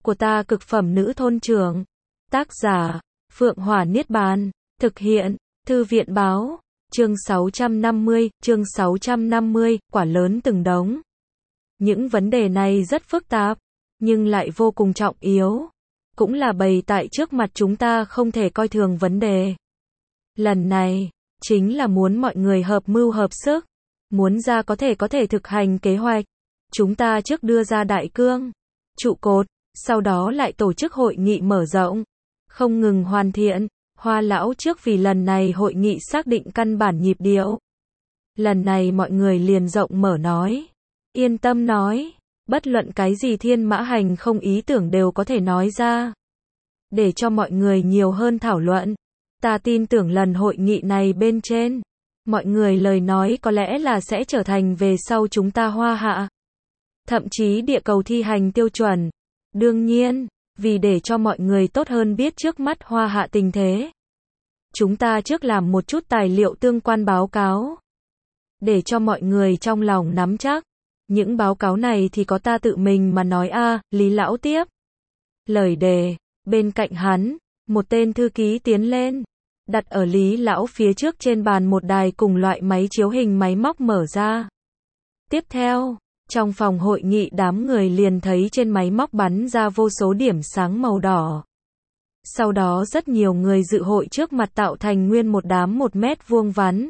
của ta cực phẩm nữ thôn trưởng. Tác giả, Phượng Hỏa Niết Bàn. Thực hiện, Thư viện Báo. Chương 650, quả lớn từng đống. Những vấn đề này rất phức tạp, nhưng lại vô cùng trọng yếu. Cũng là bày tại trước mặt chúng ta không thể coi thường vấn đề. Lần này, chính là muốn mọi người hợp mưu hợp sức. Muốn ra có thể thực hành kế hoạch. Chúng ta trước đưa ra đại cương, trụ cột, sau đó lại tổ chức hội nghị mở rộng. Không ngừng hoàn thiện, Hoa lão trước vì lần này hội nghị xác định căn bản nhịp điệu. Lần này mọi người liền rộng mở nói. Yên tâm nói, bất luận cái gì thiên mã hành không ý tưởng đều có thể nói ra. Để cho mọi người nhiều hơn thảo luận. Ta tin tưởng lần hội nghị này bên trên, mọi người lời nói có lẽ là sẽ trở thành về sau chúng ta Hoa Hạ. Thậm chí địa cầu thi hành tiêu chuẩn. Đương nhiên, vì để cho mọi người tốt hơn biết trước mắt Hoa Hạ tình thế, chúng ta trước làm một chút tài liệu tương quan báo cáo. Để cho mọi người trong lòng nắm chắc. Những báo cáo này thì có ta tự mình mà nói Lý lão tiếp. Lời đề, bên cạnh hắn, một tên thư ký tiến lên. Đặt ở Lý lão phía trước trên bàn một đài cùng loại máy chiếu hình máy móc mở ra. Tiếp theo, trong phòng hội nghị đám người liền thấy trên máy móc bắn ra vô số điểm sáng màu đỏ. Sau đó rất nhiều người dự hội trước mặt tạo thành nguyên một đám 1 mét vuông vắn.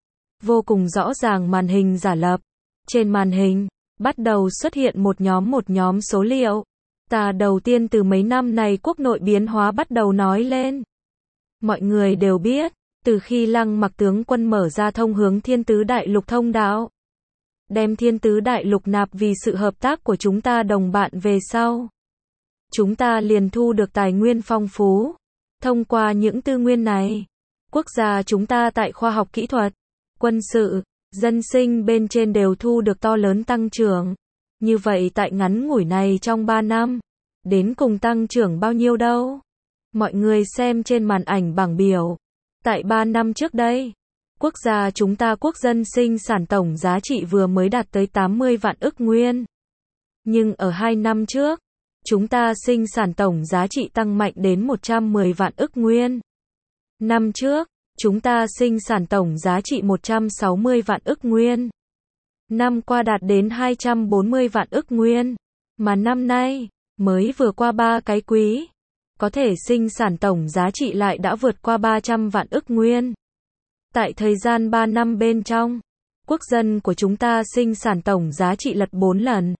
Vô cùng rõ ràng màn hình giả lập. Trên màn hình, bắt đầu xuất hiện một nhóm số liệu. Ta đầu tiên từ mấy năm này quốc nội biến hóa bắt đầu nói lên. Mọi người đều biết, từ khi Lăng Mặc tướng quân mở ra thông hướng Thiên Tứ Đại Lục thông đạo, đem Thiên Tứ Đại Lục nạp vì sự hợp tác của chúng ta đồng bạn về sau, chúng ta liền thu được tài nguyên phong phú. Thông qua những tư nguyên này, quốc gia chúng ta tại khoa học kỹ thuật, quân sự, dân sinh bên trên đều thu được to lớn tăng trưởng. Như vậy tại ngắn ngủi này trong 3 năm, đến cùng tăng trưởng bao nhiêu đâu? Mọi người xem trên màn ảnh bảng biểu. Tại 3 năm trước đây, quốc gia chúng ta quốc dân sinh sản tổng giá trị vừa mới đạt tới 80 vạn ức nguyên. Nhưng ở 2 năm trước, chúng ta sinh sản tổng giá trị tăng mạnh đến 110 vạn ức nguyên. Năm trước, chúng ta sinh sản tổng giá trị 160 vạn ức nguyên. Năm qua đạt đến 240 vạn ức nguyên. Mà năm nay, mới vừa qua 3 cái quý, có thể sinh sản tổng giá trị lại đã vượt qua 300 vạn ức nguyên. Tại thời gian 3 năm bên trong, quốc dân của chúng ta sinh sản tổng giá trị lật 4 lần.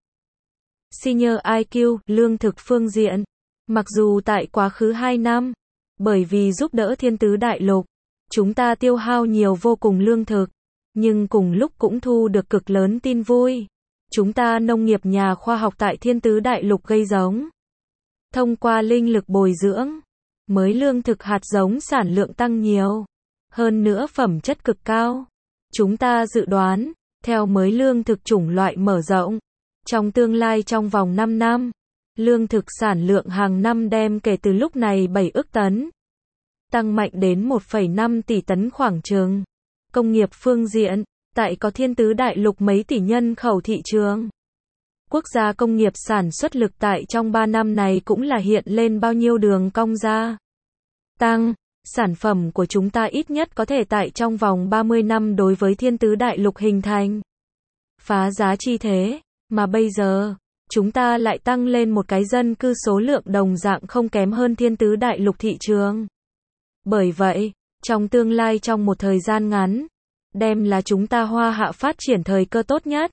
Senior IQ, lương thực phương diện. Mặc dù tại quá khứ 2 năm, bởi vì giúp đỡ Thiên Tứ Đại Lục, chúng ta tiêu hao nhiều vô cùng lương thực, nhưng cùng lúc cũng thu được cực lớn tin vui. Chúng ta nông nghiệp nhà khoa học tại Thiên Tứ Đại Lục gây giống. Thông qua linh lực bồi dưỡng, mới lương thực hạt giống sản lượng tăng nhiều. Hơn nữa phẩm chất cực cao. Chúng ta dự đoán, theo mới lương thực chủng loại mở rộng, trong tương lai trong vòng 5 năm, lương thực sản lượng hàng năm đem kể từ lúc này 7 ức tấn. Tăng mạnh đến 1,5 tỷ tấn khoảng chừng. Công nghiệp phương diện, tại có Thiên Tứ Đại Lục mấy tỷ nhân khẩu thị trường. Quốc gia công nghiệp sản xuất lực tại trong 3 năm này cũng là hiện lên bao nhiêu đường cong ra. Tăng, sản phẩm của chúng ta ít nhất có thể tại trong vòng 30 năm đối với Thiên Tứ Đại Lục hình thành. Phá giá chi thế, mà bây giờ, chúng ta lại tăng lên một cái dân cư số lượng đồng dạng không kém hơn Thiên Tứ Đại Lục thị trường. Bởi vậy, trong tương lai trong một thời gian ngắn, đem là chúng ta Hoa Hạ phát triển thời cơ tốt nhất.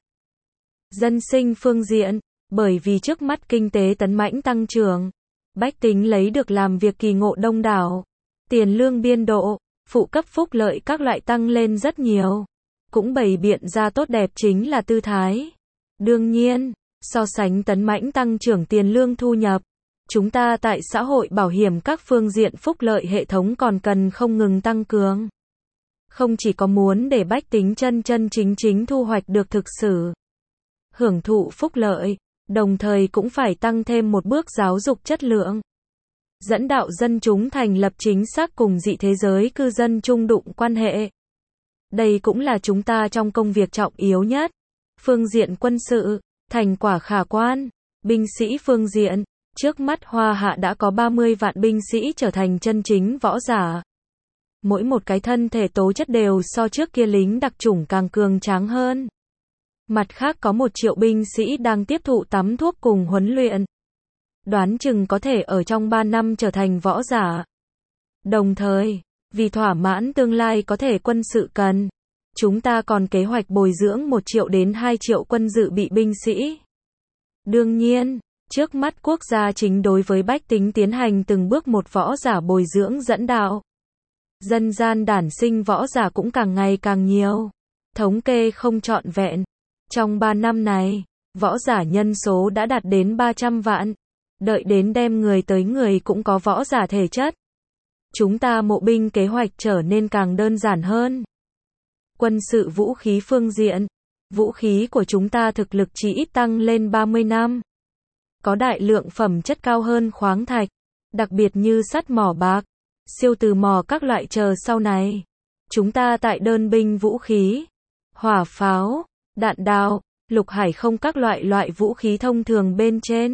Dân sinh phương diện, bởi vì trước mắt kinh tế tấn mãnh tăng trưởng, bách tính lấy được làm việc kỳ ngộ đông đảo, tiền lương biên độ, phụ cấp phúc lợi các loại tăng lên rất nhiều, cũng bày biện ra tốt đẹp chính là tư thái. Đương nhiên, so sánh tấn mãnh tăng trưởng tiền lương thu nhập, chúng ta tại xã hội bảo hiểm các phương diện phúc lợi hệ thống còn cần không ngừng tăng cường. Không chỉ có muốn để bách tính chân chính thu hoạch được thực sự hưởng thụ phúc lợi, đồng thời cũng phải tăng thêm một bước giáo dục chất lượng. Dẫn đạo dân chúng thành lập chính xác cùng dị thế giới cư dân chung đụng quan hệ. Đây cũng là chúng ta trong công việc trọng yếu nhất. Phương diện quân sự, thành quả khả quan. Binh sĩ phương diện, Trước mắt Hoa Hạ đã có 30 vạn binh sĩ trở thành chân chính võ giả. Mỗi một cái thân thể tố chất đều so trước kia lính đặc chủng càng cường tráng hơn. Mặt khác có 1 triệu binh sĩ đang tiếp thụ tắm thuốc cùng huấn luyện. Đoán chừng có thể ở trong 3 năm trở thành võ giả. Đồng thời, vì thỏa mãn tương lai có thể quân sự cần, chúng ta còn kế hoạch bồi dưỡng 1 triệu đến 2 triệu quân dự bị binh sĩ. Đương nhiên, trước mắt quốc gia chính đối với bách tính tiến hành từng bước một võ giả bồi dưỡng dẫn đạo. Dân gian đản sinh võ giả cũng càng ngày càng nhiều. Thống kê không trọn vẹn. Trong 3 năm này, võ giả nhân số đã đạt đến 300 vạn. Đợi đến đem người tới người cũng có võ giả thể chất. Chúng ta mộ binh kế hoạch trở nên càng đơn giản hơn. Quân sự vũ khí phương diện, vũ khí của chúng ta thực lực chỉ ít tăng lên 30 năm. Có đại lượng phẩm chất cao hơn khoáng thạch, đặc biệt như sắt mỏ bạc, siêu từ mỏ các loại chờ sau này. Chúng ta tại đơn binh vũ khí, hỏa pháo, đạn đạo, lục hải không các loại vũ khí thông thường bên trên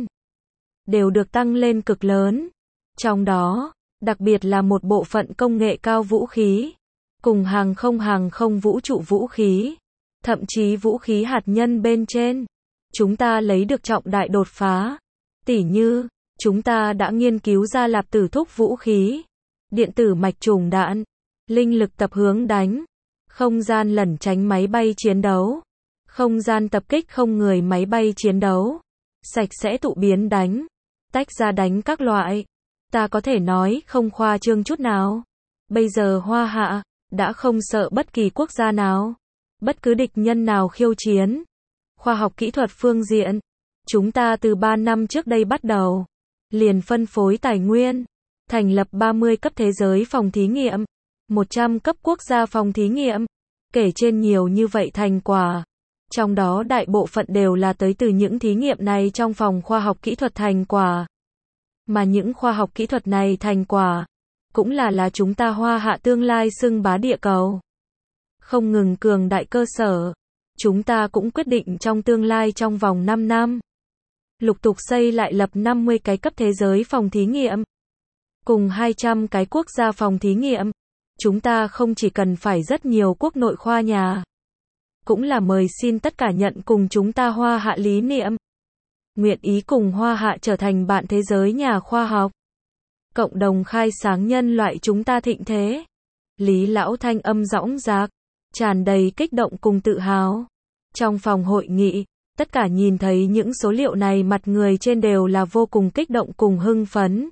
đều được tăng lên cực lớn. Trong đó, đặc biệt là một bộ phận công nghệ cao vũ khí, cùng hàng không vũ trụ vũ khí, thậm chí vũ khí hạt nhân bên trên. Chúng ta lấy được trọng đại đột phá. Tỉ như, chúng ta đã nghiên cứu ra lạp tử thúc vũ khí, điện tử mạch trùng đạn, linh lực tập hướng đánh, không gian lẩn tránh máy bay chiến đấu, không gian tập kích không người máy bay chiến đấu, sạch sẽ tụ biến đánh, tách ra đánh các loại. Ta có thể nói không khoa trương chút nào. Bây giờ Hoa Hạ đã không sợ bất kỳ quốc gia nào, bất cứ địch nhân nào khiêu chiến. Khoa học kỹ thuật phương diện, chúng ta từ 3 năm trước đây bắt đầu, liền phân phối tài nguyên, thành lập 30 cấp thế giới phòng thí nghiệm, 100 cấp quốc gia phòng thí nghiệm, kể trên nhiều như vậy thành quả. Trong đó đại bộ phận đều là tới từ những thí nghiệm này trong phòng khoa học kỹ thuật thành quả. Mà những khoa học kỹ thuật này thành quả, cũng là chúng ta Hoa Hạ tương lai xưng bá địa cầu. Không ngừng cường đại cơ sở, chúng ta cũng quyết định trong tương lai trong vòng 5 năm, lục tục xây lại lập 50 cái cấp thế giới phòng thí nghiệm, cùng 200 cái quốc gia phòng thí nghiệm. Chúng ta không chỉ cần phải rất nhiều quốc nội khoa nhà, cũng là mời xin tất cả nhận cùng chúng ta Hoa Hạ lý niệm, nguyện ý cùng Hoa Hạ trở thành bạn thế giới nhà khoa học, cộng đồng khai sáng nhân loại chúng ta thịnh thế. Lý Lão thanh âm dõng dạc, tràn đầy kích động cùng tự hào. Trong phòng hội nghị, tất cả nhìn thấy những số liệu này mặt người trên đều là vô cùng kích động cùng hưng phấn.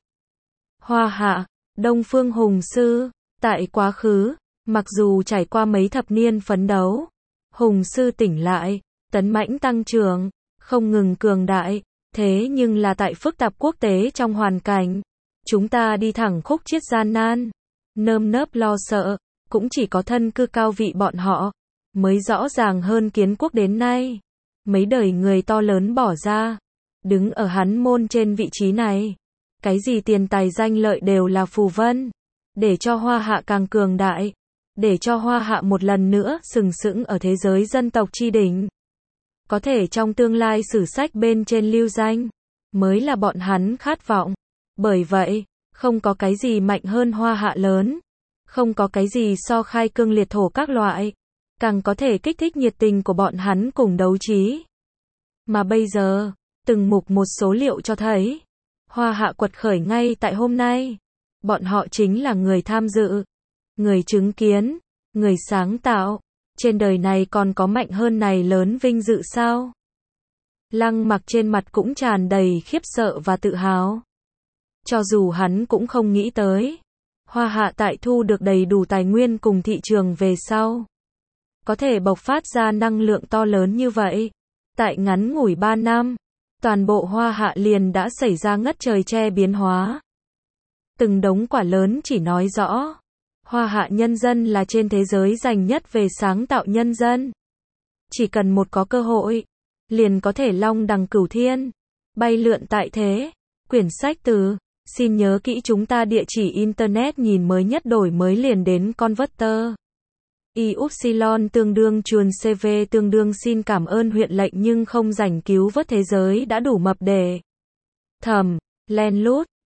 Hoa Hạ, Đông Phương Hùng Sư, tại quá khứ, mặc dù trải qua mấy thập niên phấn đấu, Hùng Sư tỉnh lại, tấn mãnh tăng trưởng, không ngừng cường đại, thế nhưng là tại phức tạp quốc tế trong hoàn cảnh, chúng ta đi thẳng khúc chiết gian nan, nơm nớp lo sợ, cũng chỉ có thân cư cao vị bọn họ, mới rõ ràng hơn kiến quốc đến nay. Mấy đời người to lớn bỏ ra, đứng ở hắn môn trên vị trí này. Cái gì tiền tài danh lợi đều là phù vân, để cho Hoa Hạ càng cường đại, để cho Hoa Hạ một lần nữa sừng sững ở thế giới dân tộc chi đỉnh. Có thể trong tương lai sử sách bên trên lưu danh, mới là bọn hắn khát vọng. Bởi vậy, không có cái gì mạnh hơn Hoa Hạ lớn, không có cái gì so khai cương liệt thổ các loại, càng có thể kích thích nhiệt tình của bọn hắn cùng đấu trí. Mà bây giờ, từng mục một số liệu cho thấy, Hoa Hạ quật khởi ngay tại hôm nay. Bọn họ chính là người tham dự, người chứng kiến, người sáng tạo. Trên đời này còn có mạnh hơn này lớn vinh dự sao? Lăng Mặc trên mặt cũng tràn đầy khiếp sợ và tự hào. Cho dù hắn cũng không nghĩ tới, Hoa Hạ tại thu được đầy đủ tài nguyên cùng thị trường về sau, có thể bộc phát ra năng lượng to lớn như vậy. Tại ngắn ngủi 3 năm, toàn bộ Hoa Hạ liền đã xảy ra ngất trời che biến hóa. Từng đống quả lớn chỉ nói rõ, Hoa Hạ nhân dân là trên thế giới giành nhất về sáng tạo nhân dân. Chỉ cần một có cơ hội, liền có thể long đằng cửu thiên, bay lượn tại thế. Quyển sách từ, xin nhớ kỹ chúng ta địa chỉ internet nhìn mới nhất đổi mới liền đến Converter. Y-upsilon tương đương chuồn CV tương đương xin cảm ơn huyện lệnh nhưng không rảnh cứu vớt thế giới đã đủ mập để thầm. Lén lút.